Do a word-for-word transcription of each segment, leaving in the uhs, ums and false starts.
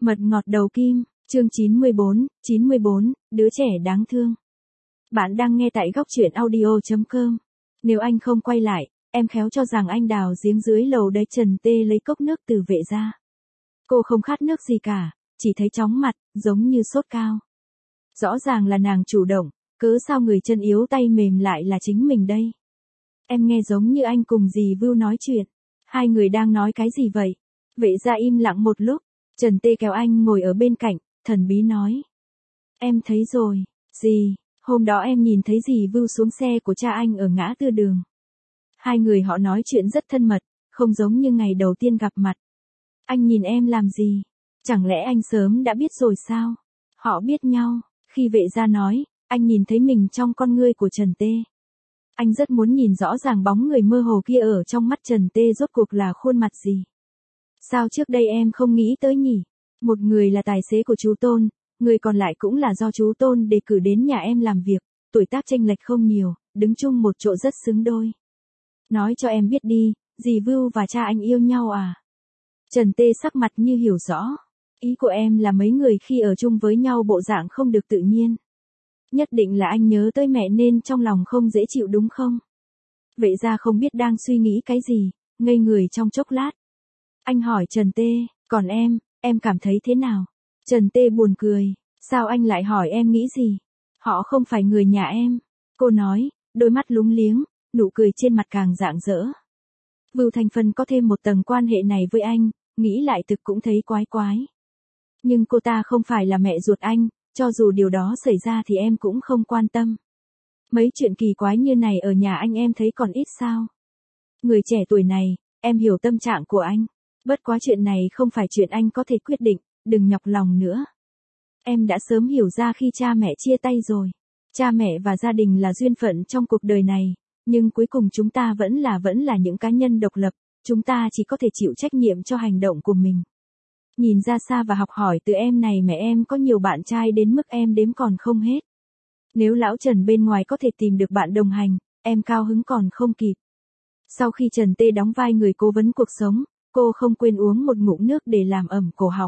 Mật ngọt đầu kim, chương chín mươi bốn, chín mươi bốn, đứa trẻ đáng thương. Bạn đang nghe tại góc truyện audio chấm com. Nếu anh không quay lại, em khéo cho rằng anh đào giếng dưới lầu đấy. Trần Tê lấy cốc nước từ Vệ ra. Cô không khát nước gì cả, chỉ thấy chóng mặt, giống như sốt cao. Rõ ràng là nàng chủ động, cớ sao người chân yếu tay mềm lại là chính mình đây? Em nghe giống như anh cùng dì Vưu nói chuyện. Hai người đang nói cái gì vậy? Vệ ra im lặng một lúc. Trần Tê kéo anh ngồi ở bên cạnh, thần bí nói. Em thấy rồi, dì, hôm đó em nhìn thấy dì Vưu xuống xe của cha anh ở ngã tư đường. Hai người họ nói chuyện rất thân mật, không giống như ngày đầu tiên gặp mặt. Anh nhìn em làm gì? Chẳng lẽ anh sớm đã biết rồi sao? Họ biết nhau, khi Vệ ra nói, anh nhìn thấy mình trong con ngươi của Trần Tê. Anh rất muốn nhìn rõ ràng bóng người mơ hồ kia ở trong mắt Trần Tê rốt cuộc là khuôn mặt gì. Sao trước đây em không nghĩ tới nhỉ? Một người là tài xế của chú Tôn, người còn lại cũng là do chú Tôn đề cử đến nhà em làm việc, tuổi tác chênh lệch không nhiều, đứng chung một chỗ rất xứng đôi. Nói cho em biết đi, dì Vưu và cha anh yêu nhau à? Trần Tê sắc mặt như hiểu rõ. Ý của em là mấy người khi ở chung với nhau bộ dạng không được tự nhiên. Nhất định là anh nhớ tới mẹ nên trong lòng không dễ chịu đúng không? Vệ ra không biết đang suy nghĩ cái gì, ngây người trong chốc lát. Anh hỏi Trần Tê, còn em, em cảm thấy thế nào? Trần Tê buồn cười, sao anh lại hỏi em nghĩ gì? Họ không phải người nhà em. Cô nói, đôi mắt lúng liếng, nụ cười trên mặt càng rạng rỡ. Vưu Thanh Phân có thêm một tầng quan hệ này với anh, nghĩ lại thực cũng thấy quái quái. Nhưng cô ta không phải là mẹ ruột anh, cho dù điều đó xảy ra thì em cũng không quan tâm. Mấy chuyện kỳ quái như này ở nhà anh em thấy còn ít sao? Người trẻ tuổi này, em hiểu tâm trạng của anh. Bất quá chuyện này không phải chuyện anh có thể quyết định, đừng nhọc lòng nữa. Em đã sớm hiểu ra khi cha mẹ chia tay rồi. Cha mẹ và gia đình là duyên phận trong cuộc đời này, nhưng cuối cùng chúng ta vẫn là vẫn là những cá nhân độc lập, chúng ta chỉ có thể chịu trách nhiệm cho hành động của mình. Nhìn ra xa và học hỏi từ em này mẹ em có nhiều bạn trai đến mức em đếm còn không hết. Nếu lão Trần bên ngoài có thể tìm được bạn đồng hành, em cao hứng còn không kịp. Sau khi Trần Tê đóng vai người cố vấn cuộc sống, cô không quên uống một ngụm nước để làm ẩm cổ họng.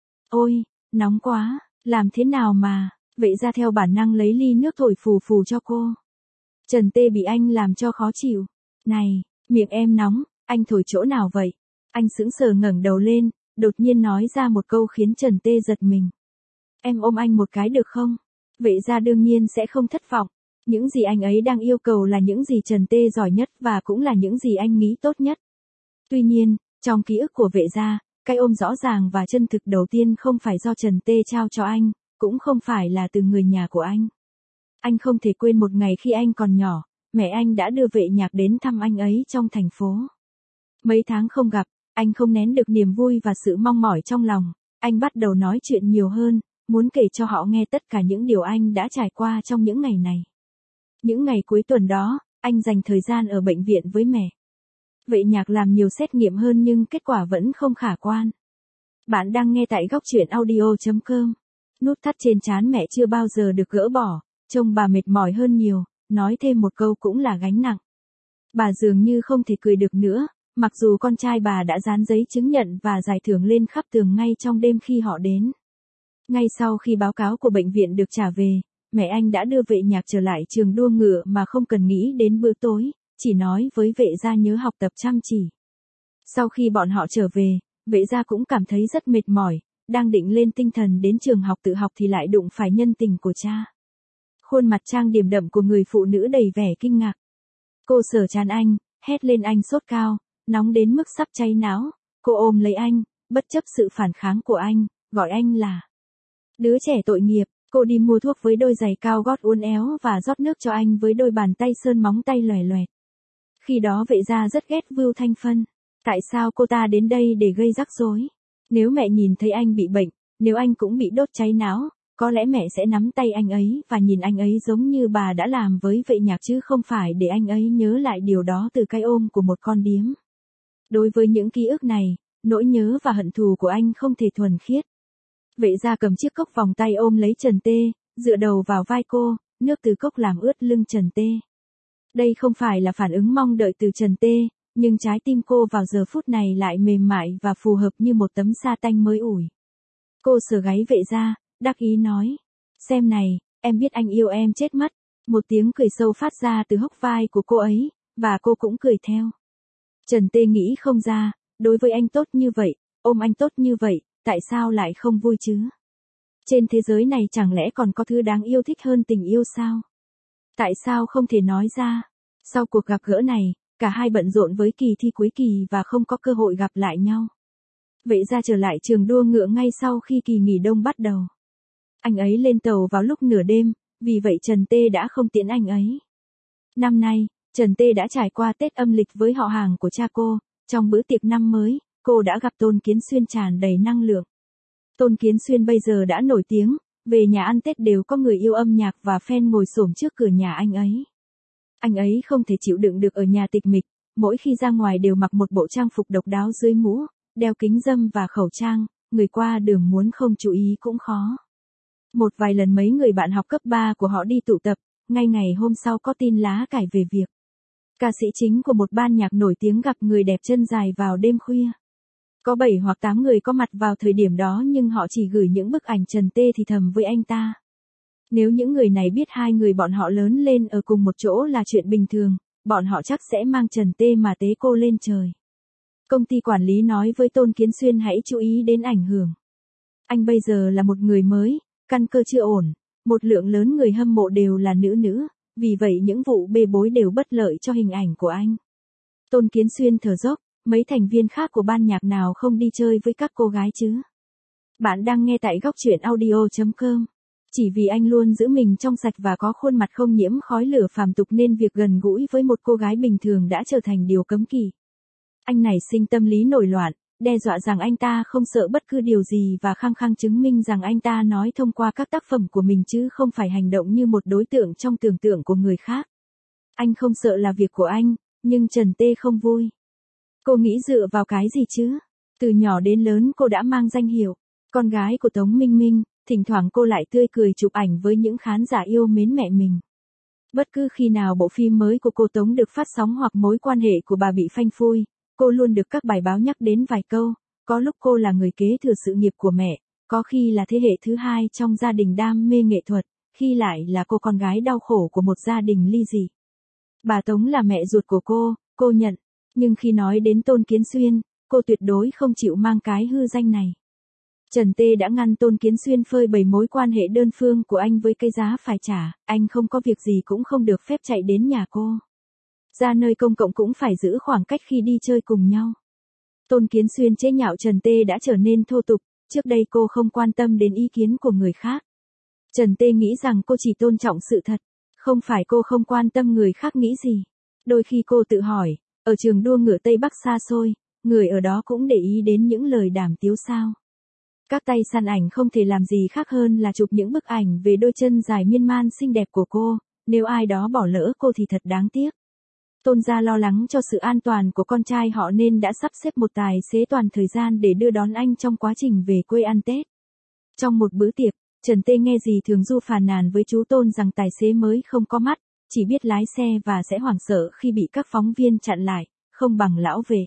Ôi, nóng quá, làm thế nào mà, Vệ ra theo bản năng lấy ly nước thổi phù phù cho cô. Trần Tê bị anh làm cho khó chịu. Này, miệng em nóng, anh thổi chỗ nào vậy? Anh sững sờ ngẩng đầu lên, đột nhiên nói ra một câu khiến Trần Tê giật mình. Em ôm anh một cái được không? Vệ ra đương nhiên sẽ không thất vọng. Những gì anh ấy đang yêu cầu là những gì Trần Tê giỏi nhất và cũng là những gì anh nghĩ tốt nhất. Tuy nhiên, trong ký ức của Vệ gia, cái ôm rõ ràng và chân thực đầu tiên không phải do Trần Tê trao cho anh, cũng không phải là từ người nhà của anh. Anh không thể quên một ngày khi anh còn nhỏ, mẹ anh đã đưa Vệ Nhạc đến thăm anh ấy trong thành phố. Mấy tháng không gặp, anh không nén được niềm vui và sự mong mỏi trong lòng, anh bắt đầu nói chuyện nhiều hơn, muốn kể cho họ nghe tất cả những điều anh đã trải qua trong những ngày này. Những ngày cuối tuần đó, anh dành thời gian ở bệnh viện với mẹ. Vệ Nhạc làm nhiều xét nghiệm hơn nhưng kết quả vẫn không khả quan. Bạn đang nghe tại góc truyện audio chấm com. Nút thắt trên trán mẹ chưa bao giờ được gỡ bỏ, trông bà mệt mỏi hơn nhiều, nói thêm một câu cũng là gánh nặng. Bà dường như không thể cười được nữa, mặc dù con trai bà đã dán giấy chứng nhận và giải thưởng lên khắp tường ngay trong đêm khi họ đến. Ngay sau khi báo cáo của bệnh viện được trả về, mẹ anh đã đưa Vệ Nhạc trở lại trường đua ngựa mà không cần nghĩ đến bữa tối, chỉ nói với Vệ gia nhớ học tập chăm chỉ. Sau khi bọn họ trở về, Vệ gia cũng cảm thấy rất mệt mỏi, đang định lên tinh thần đến trường học tự học thì lại đụng phải nhân tình của cha. Khuôn mặt trang điểm đậm của người phụ nữ đầy vẻ kinh ngạc. Cô sờ trán anh, hét lên anh sốt cao, nóng đến mức sắp cháy não. Cô ôm lấy anh, bất chấp sự phản kháng của anh, gọi anh là đứa trẻ tội nghiệp. Cô đi mua thuốc với đôi giày cao gót uốn éo và rót nước cho anh với đôi bàn tay sơn móng tay lòe loẹt. Khi đó Vệ gia rất ghét Vưu Thanh Phân. Tại sao cô ta đến đây để gây rắc rối? Nếu mẹ nhìn thấy anh bị bệnh, nếu anh cũng bị đốt cháy não, có lẽ mẹ sẽ nắm tay anh ấy và nhìn anh ấy giống như bà đã làm với Vệ Nhạc chứ không phải để anh ấy nhớ lại điều đó từ cái ôm của một con điếm. Đối với những ký ức này, nỗi nhớ và hận thù của anh không thể thuần khiết. Vệ gia cầm chiếc cốc vòng tay ôm lấy Trần Tê, dựa đầu vào vai cô, nước từ cốc làm ướt lưng Trần Tê. Đây không phải là phản ứng mong đợi từ Trần Tê, nhưng trái tim cô vào giờ phút này lại mềm mại và phù hợp như một tấm sa tanh mới ủi. Cô sờ gáy vệ gia, đắc ý nói. Xem này, em biết anh yêu em chết mất. Một tiếng cười sâu phát ra từ hốc vai của cô ấy, và cô cũng cười theo. Trần Tê nghĩ không ra, đối với anh tốt như vậy, ôm anh tốt như vậy, tại sao lại không vui chứ? Trên thế giới này chẳng lẽ còn có thứ đáng yêu thích hơn tình yêu sao? Tại sao không thể nói ra? Sau cuộc gặp gỡ này, cả hai bận rộn với kỳ thi cuối kỳ và không có cơ hội gặp lại nhau. Vệ gia trở lại trường đua ngựa ngay sau khi kỳ nghỉ đông bắt đầu. Anh ấy lên tàu vào lúc nửa đêm, vì vậy Trần Tê đã không tiễn anh ấy. Năm nay, Trần Tê đã trải qua Tết âm lịch với họ hàng của cha cô. Trong bữa tiệc năm mới, cô đã gặp Tôn Kiến Xuyên tràn đầy năng lượng. Tôn Kiến Xuyên bây giờ đã nổi tiếng, về nhà ăn Tết đều có người yêu âm nhạc và fan ngồi xổm trước cửa nhà anh ấy. Anh ấy không thể chịu đựng được ở nhà tịch mịch, mỗi khi ra ngoài đều mặc một bộ trang phục độc đáo dưới mũ, đeo kính râm và khẩu trang, người qua đường muốn không chú ý cũng khó. Một vài lần mấy người bạn học cấp ba của họ đi tụ tập, ngay ngày hôm sau có tin lá cải về việc ca sĩ chính của một ban nhạc nổi tiếng gặp người đẹp chân dài vào đêm khuya. Có bảy hoặc tám người có mặt vào thời điểm đó nhưng họ chỉ gửi những bức ảnh Trần Tê thì thầm với anh ta. Nếu những người này biết hai người bọn họ lớn lên ở cùng một chỗ là chuyện bình thường, bọn họ chắc sẽ mang Trần Tê mà tế cô lên trời. Công ty quản lý nói với Tôn Kiến Xuyên hãy chú ý đến ảnh hưởng. Anh bây giờ là một người mới, căn cơ chưa ổn, một lượng lớn người hâm mộ đều là nữ nữ, vì vậy những vụ bê bối đều bất lợi cho hình ảnh của anh. Tôn Kiến Xuyên thở dốc, mấy thành viên khác của ban nhạc nào không đi chơi với các cô gái chứ? Bạn đang nghe tại góc truyện audio chấm com. Chỉ vì anh luôn giữ mình trong sạch và có khuôn mặt không nhiễm khói lửa phàm tục nên việc gần gũi với một cô gái bình thường đã trở thành điều cấm kỵ. Anh nảy sinh tâm lý nổi loạn, đe dọa rằng anh ta không sợ bất cứ điều gì và khăng khăng chứng minh rằng anh ta nói thông qua các tác phẩm của mình chứ không phải hành động như một đối tượng trong tưởng tượng của người khác. Anh không sợ là việc của anh, nhưng Trần Tê không vui. Cô nghĩ dựa vào cái gì chứ? Từ nhỏ đến lớn cô đã mang danh hiệu con gái của Tống Minh Minh, thỉnh thoảng cô lại tươi cười chụp ảnh với những khán giả yêu mến mẹ mình. Bất cứ khi nào bộ phim mới của cô Tống được phát sóng hoặc mối quan hệ của bà bị phanh phui, cô luôn được các bài báo nhắc đến vài câu, có lúc cô là người kế thừa sự nghiệp của mẹ, có khi là thế hệ thứ hai trong gia đình đam mê nghệ thuật, khi lại là cô con gái đau khổ của một gia đình ly dị. Bà Tống là mẹ ruột của cô, cô nhận, nhưng khi nói đến Tôn Kiến Xuyên, cô tuyệt đối không chịu mang cái hư danh này. Trần Tê đã ngăn Tôn Kiến Xuyên phơi bày mối quan hệ đơn phương của anh với cái giá phải trả, anh không có việc gì cũng không được phép chạy đến nhà cô. Ra nơi công cộng cũng phải giữ khoảng cách khi đi chơi cùng nhau. Tôn Kiến Xuyên chế nhạo Trần Tê đã trở nên thô tục, trước đây cô không quan tâm đến ý kiến của người khác. Trần Tê nghĩ rằng cô chỉ tôn trọng sự thật, không phải cô không quan tâm người khác nghĩ gì. Đôi khi cô tự hỏi, ở trường đua ngựa Tây Bắc xa xôi, người ở đó cũng để ý đến những lời đàm tiếu sao. Các tay săn ảnh không thể làm gì khác hơn là chụp những bức ảnh về đôi chân dài miên man xinh đẹp của cô, nếu ai đó bỏ lỡ cô thì thật đáng tiếc. Tôn gia lo lắng cho sự an toàn của con trai họ nên đã sắp xếp một tài xế toàn thời gian để đưa đón anh trong quá trình về quê ăn Tết. Trong một bữa tiệc, Trần Tê nghe dì Thường Du phàn nàn với chú Tôn rằng tài xế mới không có mắt, chỉ biết lái xe và sẽ hoảng sợ khi bị các phóng viên chặn lại, không bằng lão Vệ.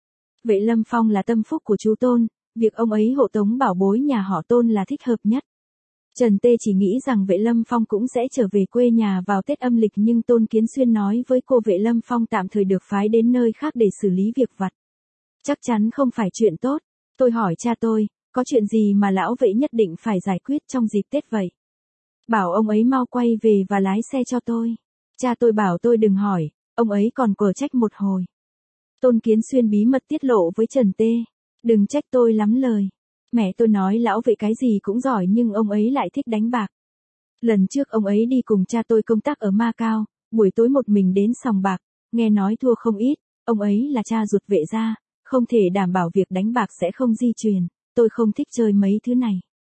Vệ Lâm Phong là tâm phúc của chú Tôn, việc ông ấy hộ tống bảo bối nhà họ Tôn là thích hợp nhất. Trần Tê chỉ nghĩ rằng Vệ Lâm Phong cũng sẽ trở về quê nhà vào Tết âm lịch nhưng Tôn Kiến Xuyên nói với cô Vệ Lâm Phong tạm thời được phái đến nơi khác để xử lý việc vặt. Chắc chắn không phải chuyện tốt. Tôi hỏi cha tôi, có chuyện gì mà lão Vệ nhất định phải giải quyết trong dịp Tết vậy? Bảo ông ấy mau quay về và lái xe cho tôi. Cha tôi bảo tôi đừng hỏi, ông ấy còn cờ trách một hồi. Tôn Kiến Xuyên bí mật tiết lộ với Trần Tê. Đừng trách tôi lắm lời. Mẹ tôi nói lão Vệ cái gì cũng giỏi nhưng ông ấy lại thích đánh bạc. Lần trước ông ấy đi cùng cha tôi công tác ở Macau, buổi tối một mình đến sòng bạc, nghe nói thua không ít, ông ấy là cha ruột Vệ gia, không thể đảm bảo việc đánh bạc sẽ không di truyền, tôi không thích chơi mấy thứ này.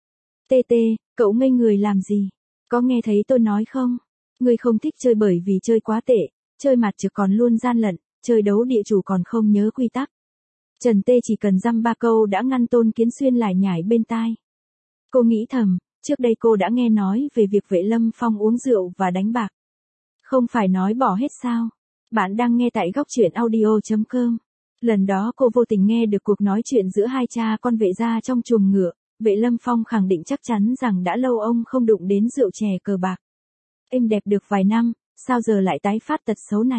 Tê tê, cậu ngây người làm gì? Có nghe thấy tôi nói không? Người không thích chơi bởi vì chơi quá tệ, chơi mặt trực còn luôn gian lận, chơi đấu địa chủ còn không nhớ quy tắc. Trần Tê chỉ cần dăm ba câu đã ngăn Tôn Kiến Xuyên lải nhải bên tai. Cô nghĩ thầm, trước đây cô đã nghe nói về việc Vệ Lâm Phong uống rượu và đánh bạc. Không phải nói bỏ hết sao? Bạn đang nghe tại góc truyện audio chấm com. Lần đó cô vô tình nghe được cuộc nói chuyện giữa hai cha con Vệ gia trong chuồng ngựa. Vệ Lâm Phong khẳng định chắc chắn rằng đã lâu ông không đụng đến rượu chè cờ bạc. Êm đẹp được vài năm, sao giờ lại tái phát tật xấu này?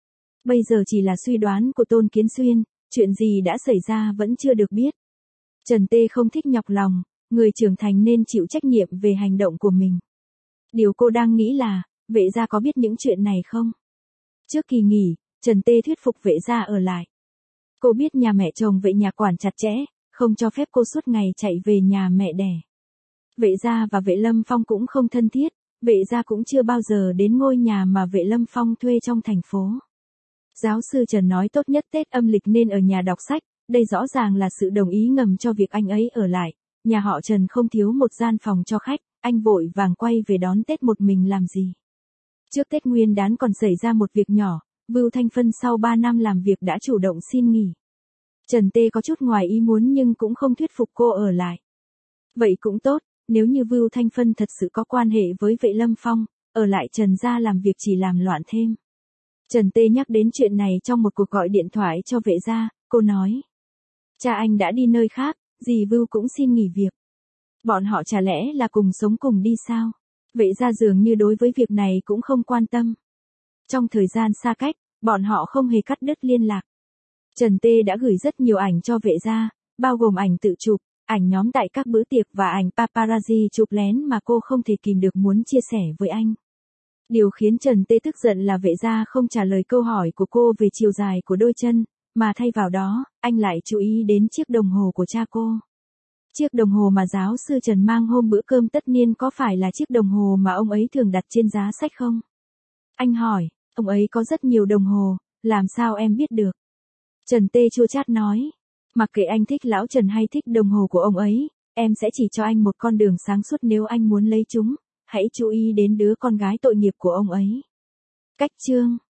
Bây giờ chỉ là suy đoán của Tôn Kiến Xuyên, chuyện gì đã xảy ra vẫn chưa được biết. Trần Tê không thích nhọc lòng, người trưởng thành nên chịu trách nhiệm về hành động của mình. Điều cô đang nghĩ là, Vệ gia có biết những chuyện này không? Trước kỳ nghỉ, Trần Tê thuyết phục Vệ gia ở lại. Cô biết nhà mẹ chồng Vệ nhà quản chặt chẽ, không cho phép cô suốt ngày chạy về nhà mẹ đẻ. Vệ gia và Vệ Lâm Phong cũng không thân thiết, Vệ gia cũng chưa bao giờ đến ngôi nhà mà Vệ Lâm Phong thuê trong thành phố. Giáo sư Trần nói tốt nhất Tết âm lịch nên ở nhà đọc sách, đây rõ ràng là sự đồng ý ngầm cho việc anh ấy ở lại. Nhà họ Trần không thiếu một gian phòng cho khách, anh vội vàng quay về đón Tết một mình làm gì. Trước Tết Nguyên Đán còn xảy ra một việc nhỏ, Vưu Thanh Phân sau ba năm làm việc đã chủ động xin nghỉ. Trần Tê có chút ngoài ý muốn nhưng cũng không thuyết phục cô ở lại. Vậy cũng tốt, nếu như Vưu Thanh Phân thật sự có quan hệ với Vệ Lâm Phong, ở lại Trần gia làm việc chỉ làm loạn thêm. Trần Tê nhắc đến chuyện này trong một cuộc gọi điện thoại cho Vệ gia, cô nói. Cha anh đã đi nơi khác, dì Vưu cũng xin nghỉ việc. Bọn họ chả lẽ là cùng sống cùng đi sao? Vệ gia dường như đối với việc này cũng không quan tâm. Trong thời gian xa cách, bọn họ không hề cắt đứt liên lạc. Trần Tê đã gửi rất nhiều ảnh cho Vệ gia, bao gồm ảnh tự chụp, ảnh nhóm tại các bữa tiệc và ảnh paparazzi chụp lén mà cô không thể kìm được muốn chia sẻ với anh. Điều khiến Trần Tê tức giận là Vệ gia không trả lời câu hỏi của cô về chiều dài của đôi chân, mà thay vào đó, anh lại chú ý đến chiếc đồng hồ của cha cô. Chiếc đồng hồ mà giáo sư Trần mang hôm bữa cơm tất niên có phải là chiếc đồng hồ mà ông ấy thường đặt trên giá sách không? Anh hỏi, ông ấy có rất nhiều đồng hồ, làm sao em biết được? Trần Tê chua chát nói, mặc kệ anh thích lão Trần hay thích đồng hồ của ông ấy, em sẽ chỉ cho anh một con đường sáng suốt nếu anh muốn lấy chúng, hãy chú ý đến đứa con gái tội nghiệp của ông ấy. Cách chương